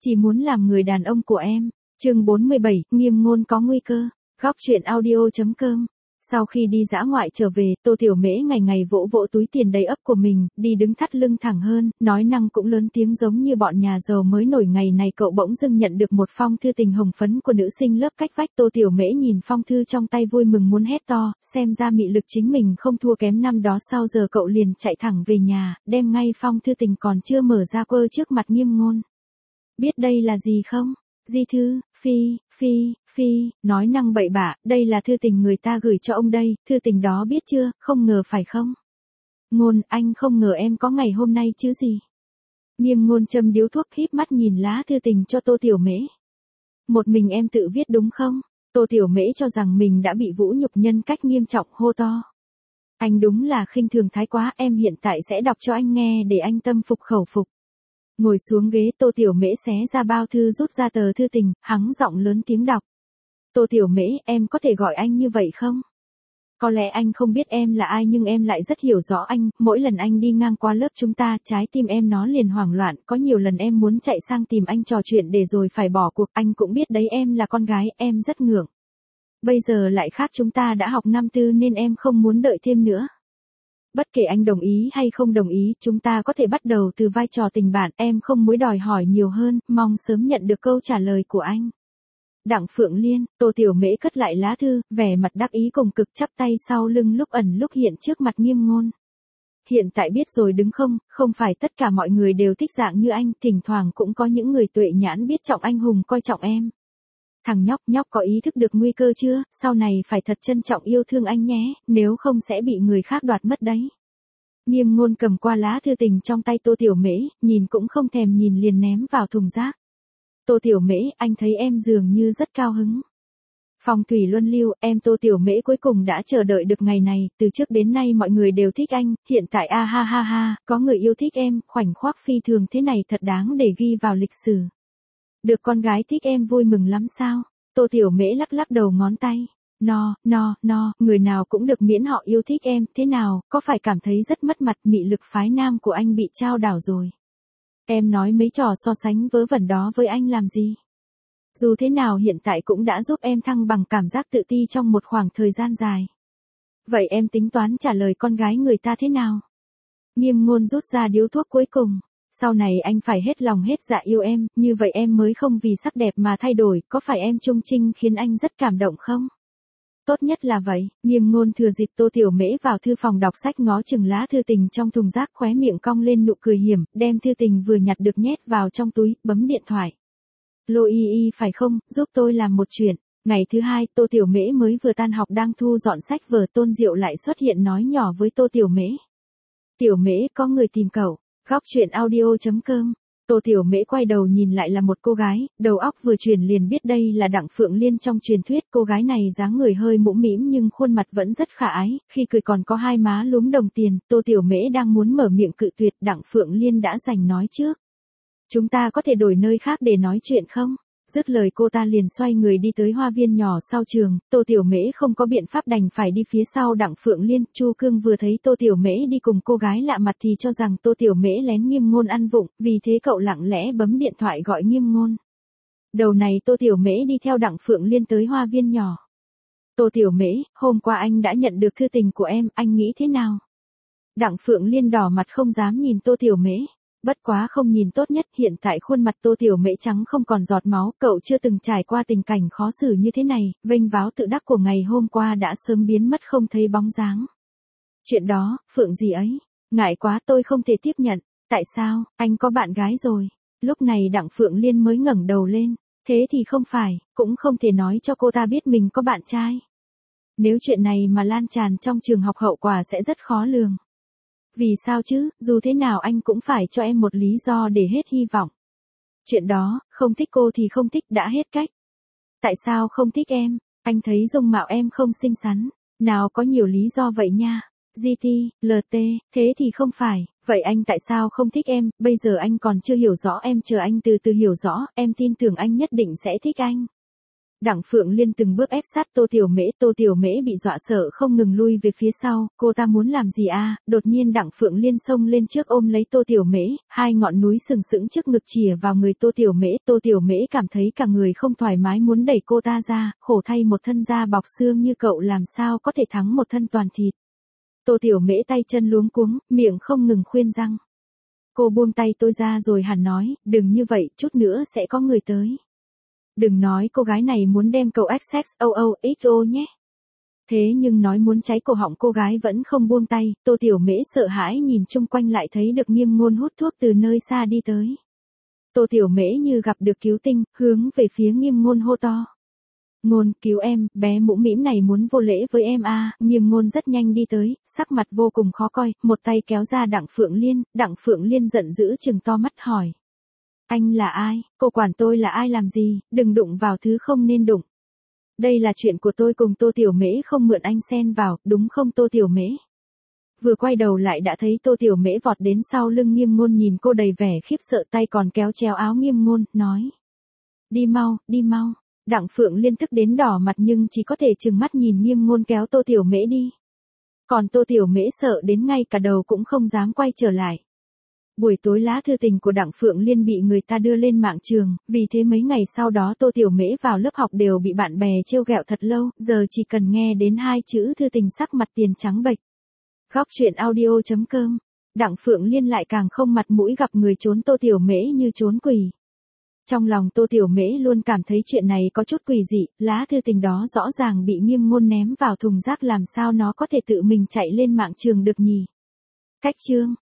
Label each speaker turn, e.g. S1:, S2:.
S1: chỉ muốn làm người đàn ông của em. Chương 47, nghiêm ngôn có nguy cơ. Góc truyện audio.com. Sau khi đi dã ngoại trở về, Tô Tiểu Mễ ngày ngày vỗ vỗ túi tiền đầy ắp của mình, đi đứng thắt lưng thẳng hơn, nói năng cũng lớn tiếng giống như bọn nhà giàu mới nổi. Ngày này cậu bỗng dưng nhận được một phong thư tình hồng phấn của nữ sinh lớp cách vách. Tô Tiểu Mễ nhìn phong thư trong tay vui mừng muốn hét to, xem ra mị lực chính mình không thua kém năm đó. Sau giờ cậu liền chạy thẳng về nhà, đem ngay phong thư tình còn chưa mở ra quơ trước mặt Nghiêm Ngôn. Biết đây là gì không? Di thư, phi, nói năng bậy bạ, đây là thư tình người ta gửi cho ông đây, thư tình đó biết chưa, không ngờ phải không? Ngôn, anh không ngờ em có ngày hôm nay chứ gì? Nghiêm Ngôn châm điếu thuốc híp mắt nhìn lá thư tình cho Tô Tiểu Mễ. Một mình em tự viết đúng không? Tô Tiểu Mễ cho rằng mình đã bị vũ nhục nhân cách nghiêm trọng, hô to. Anh đúng là khinh thường thái quá, em hiện tại sẽ đọc cho anh nghe để anh tâm phục khẩu phục. Ngồi xuống ghế, Tô Tiểu Mễ xé ra bao thư rút ra tờ thư tình, hắng giọng lớn tiếng đọc. Tô Tiểu Mễ, em có thể gọi anh như vậy không? Có lẽ anh không biết em là ai nhưng em lại rất hiểu rõ anh, mỗi lần anh đi ngang qua lớp chúng ta, trái tim em nó liền hoảng loạn, có nhiều lần em muốn chạy sang tìm anh trò chuyện để rồi phải bỏ cuộc, anh cũng biết đấy em là con gái, em rất ngượng. Bây giờ lại khác, chúng ta đã học năm tư nên em không muốn đợi thêm nữa. Bất kể anh đồng ý hay không đồng ý, chúng ta có thể bắt đầu từ vai trò tình bạn, em không muốn đòi hỏi nhiều hơn, mong sớm nhận được câu trả lời của anh. Đặng Phượng Liên. Tô Tiểu Mễ cất lại lá thư, vẻ mặt đắc ý cùng cực, chắp tay sau lưng lúc ẩn lúc hiện trước mặt Nghiêm Ngôn. Hiện tại biết rồi đúng không, không phải tất cả mọi người đều thích dạng như anh, thỉnh thoảng cũng có những người tuệ nhãn biết trọng anh hùng coi trọng em. Thằng nhóc có ý thức được nguy cơ chưa, sau này phải thật trân trọng yêu thương anh nhé, nếu không sẽ bị người khác đoạt mất đấy. Nghiêm Ngôn cầm qua lá thư tình trong tay Tô Tiểu Mễ, nhìn cũng không thèm nhìn liền ném vào thùng rác. Tô Tiểu Mễ, anh thấy em dường như rất cao hứng. Phong thủy luân lưu, em Tô Tiểu Mễ cuối cùng đã chờ đợi được ngày này, từ trước đến nay mọi người đều thích anh, hiện tại ha, có người yêu thích em, khoảnh khắc phi thường thế này thật đáng để ghi vào lịch sử. Được con gái thích em vui mừng lắm sao? Tô Tiểu Mễ lắc đầu ngón tay. No, người nào cũng được miễn họ yêu thích em, thế nào, có phải cảm thấy rất mất mặt, mị lực phái nam của anh bị trao đảo rồi. Em nói mấy trò so sánh vớ vẩn đó với anh làm gì? Dù thế nào hiện tại cũng đã giúp em thăng bằng cảm giác tự ti trong một khoảng thời gian dài. Vậy em tính toán trả lời con gái người ta thế nào? Nghiêm Ngôn rút ra điếu thuốc cuối cùng. Sau này anh phải hết lòng hết dạ yêu em, như vậy em mới không vì sắc đẹp mà thay đổi, có phải em trung trinh khiến anh rất cảm động không? Tốt nhất là vậy. Nghiêm Ngôn thừa dịp Tô Tiểu Mễ vào thư phòng đọc sách ngó chừng lá thư tình trong thùng rác, khóe miệng cong lên nụ cười hiểm, đem thư tình vừa nhặt được nhét vào trong túi, bấm điện thoại. Lô y phải không, giúp tôi làm một chuyện. Ngày thứ hai, Tô Tiểu Mễ mới vừa tan học đang thu dọn sách vở, Tôn Diệu lại xuất hiện nói nhỏ với Tô Tiểu Mễ. Tiểu Mễ, có người tìm cậu. Góc truyện audio.com. Tô Tiểu Mễ quay đầu nhìn lại là một cô gái, đầu óc vừa chuyển liền biết đây là Đặng Phượng Liên trong truyền thuyết. Cô gái này dáng người hơi mũm mĩm nhưng khuôn mặt vẫn rất khả ái, khi cười còn có hai má lúm đồng tiền. Tô Tiểu Mễ đang muốn mở miệng cự tuyệt, Đặng Phượng Liên đã giành nói trước. Chúng ta có thể đổi nơi khác để nói chuyện không? Dứt lời cô ta liền xoay người đi tới hoa viên nhỏ sau trường, Tô Tiểu Mễ không có biện pháp đành phải đi phía sau Đặng Phượng Liên. Chu Cương vừa thấy Tô Tiểu Mễ đi cùng cô gái lạ mặt thì cho rằng Tô Tiểu Mễ lén Nghiêm Ngôn ăn vụng, vì thế cậu lặng lẽ bấm điện thoại gọi Nghiêm Ngôn. Đầu này Tô Tiểu Mễ đi theo Đặng Phượng Liên tới hoa viên nhỏ. Tô Tiểu Mễ, hôm qua anh đã nhận được thư tình của em, anh nghĩ thế nào? Đặng Phượng Liên đỏ mặt không dám nhìn Tô Tiểu Mễ. Bất quá không nhìn tốt nhất, hiện tại khuôn mặt Tô Tiểu Mễ trắng không còn giọt máu, cậu chưa từng trải qua tình cảnh khó xử như thế này, vênh váo tự đắc của ngày hôm qua đã sớm biến mất không thấy bóng dáng. Chuyện đó, Phượng gì ấy, ngại quá tôi không thể tiếp nhận, tại sao, anh có bạn gái rồi. Lúc này Đặng Phượng Liên mới ngẩng đầu lên, thế thì không phải, cũng không thể nói cho cô ta biết mình có bạn trai. Nếu chuyện này mà lan tràn trong trường học hậu quả sẽ rất khó lường. Vì sao chứ, dù thế nào anh cũng phải cho em một lý do để hết hy vọng. Chuyện đó, không thích cô thì không thích đã hết cách. Tại sao không thích em? Anh thấy dung mạo em không xinh xắn. Nào có nhiều lý do vậy nha. GT, LT, thế thì không phải. Vậy anh tại sao không thích em? Bây giờ anh còn chưa hiểu rõ em, chờ anh từ từ hiểu rõ, em tin tưởng anh nhất định sẽ thích anh. Đặng Phượng Liên từng bước ép sát Tô Tiểu Mễ bị dọa sợ không ngừng lui về phía sau, cô ta muốn làm gì à, đột nhiên Đặng Phượng Liên xông lên trước ôm lấy Tô Tiểu Mễ, hai ngọn núi sừng sững trước ngực chìa vào người Tô Tiểu Mễ cảm thấy cả người không thoải mái muốn đẩy cô ta ra, khổ thay một thân da bọc xương như cậu làm sao có thể thắng một thân toàn thịt. Tô Tiểu Mễ tay chân luống cuống, miệng không ngừng khuyên răng. Cô buông tay tôi ra rồi hẳn nói, đừng như vậy, chút nữa sẽ có người tới. Đừng nói cô gái này muốn đem cậu XXOOXO nhé. Thế nhưng nói muốn cháy cổ họng cô gái vẫn không buông tay, Tô Tiểu Mễ sợ hãi nhìn chung quanh lại thấy được Nghiêm Ngôn hút thuốc từ nơi xa đi tới. Tô Tiểu Mễ như gặp được cứu tinh, hướng về phía Nghiêm Ngôn hô to. Ngôn, cứu em, bé mũ mĩm này muốn vô lễ với em à, Nghiêm Ngôn rất nhanh đi tới, sắc mặt vô cùng khó coi, một tay kéo ra Đặng Phượng Liên giận dữ trừng to mắt hỏi. Anh là ai, cô quản tôi là ai làm gì, đừng đụng vào thứ không nên đụng. Đây là chuyện của tôi cùng Tô Tiểu Mễ không mượn anh xen vào, đúng không Tô Tiểu Mễ? Vừa quay đầu lại đã thấy Tô Tiểu Mễ vọt đến sau lưng Nghiêm Ngôn nhìn cô đầy vẻ khiếp sợ tay còn kéo chéo áo Nghiêm Ngôn, nói. Đi mau, đi mau. Đặng Phượng Liên tức đến đỏ mặt nhưng chỉ có thể trừng mắt nhìn Nghiêm Ngôn kéo Tô Tiểu Mễ đi. Còn Tô Tiểu Mễ sợ đến ngay cả đầu cũng không dám quay trở lại. Buổi tối lá thư tình của Đặng Phượng Liên bị người ta đưa lên mạng trường, vì thế mấy ngày sau đó Tô Tiểu Mễ vào lớp học đều bị bạn bè trêu ghẹo thật lâu, giờ chỉ cần nghe đến hai chữ thư tình sắc mặt tiền trắng bệch. Góc truyện audio.com, Đặng Phượng Liên lại càng không mặt mũi gặp người trốn Tô Tiểu Mễ như trốn quỷ. Trong lòng Tô Tiểu Mễ luôn cảm thấy chuyện này có chút quỷ dị, lá thư tình đó rõ ràng bị Nghiêm Ngôn ném vào thùng rác làm sao nó có thể tự mình chạy lên mạng trường được nhỉ. Cách chương